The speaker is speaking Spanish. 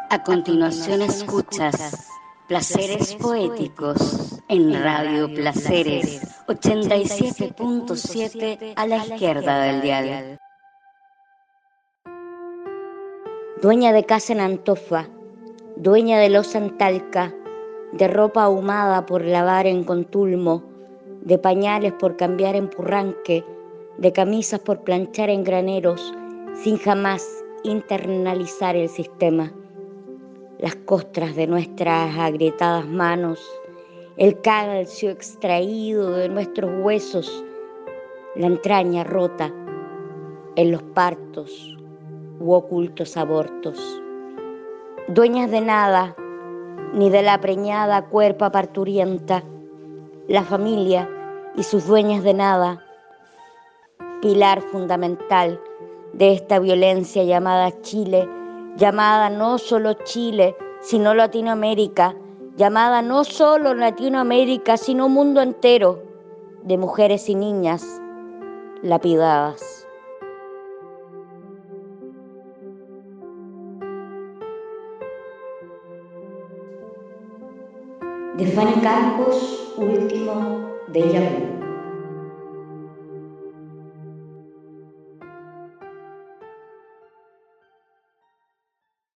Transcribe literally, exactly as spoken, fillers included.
A continuación escuchas Placeres Poéticos en Radio Placeres ochenta y siete punto siete a la izquierda del dial. Dueña de casa en Antofa, dueña de loza en Talca, de ropa ahumada por lavar en Contulmo, de pañales por cambiar en Purranque, de camisas por planchar en Graneros, sin jamás internalizar el sistema. Las costras de nuestras agrietadas manos, el calcio extraído de nuestros huesos, la entraña rota en los partos u ocultos abortos. Dueñas de nada, ni de la preñada cuerpa parturienta, la familia y sus dueñas de nada, pilar fundamental de esta violencia llamada Chile, llamada no solo Chile, sino Latinoamérica, llamada no solo Latinoamérica, sino mundo entero, de mujeres y niñas lapidadas. De Fanny Campos, último déjà vu.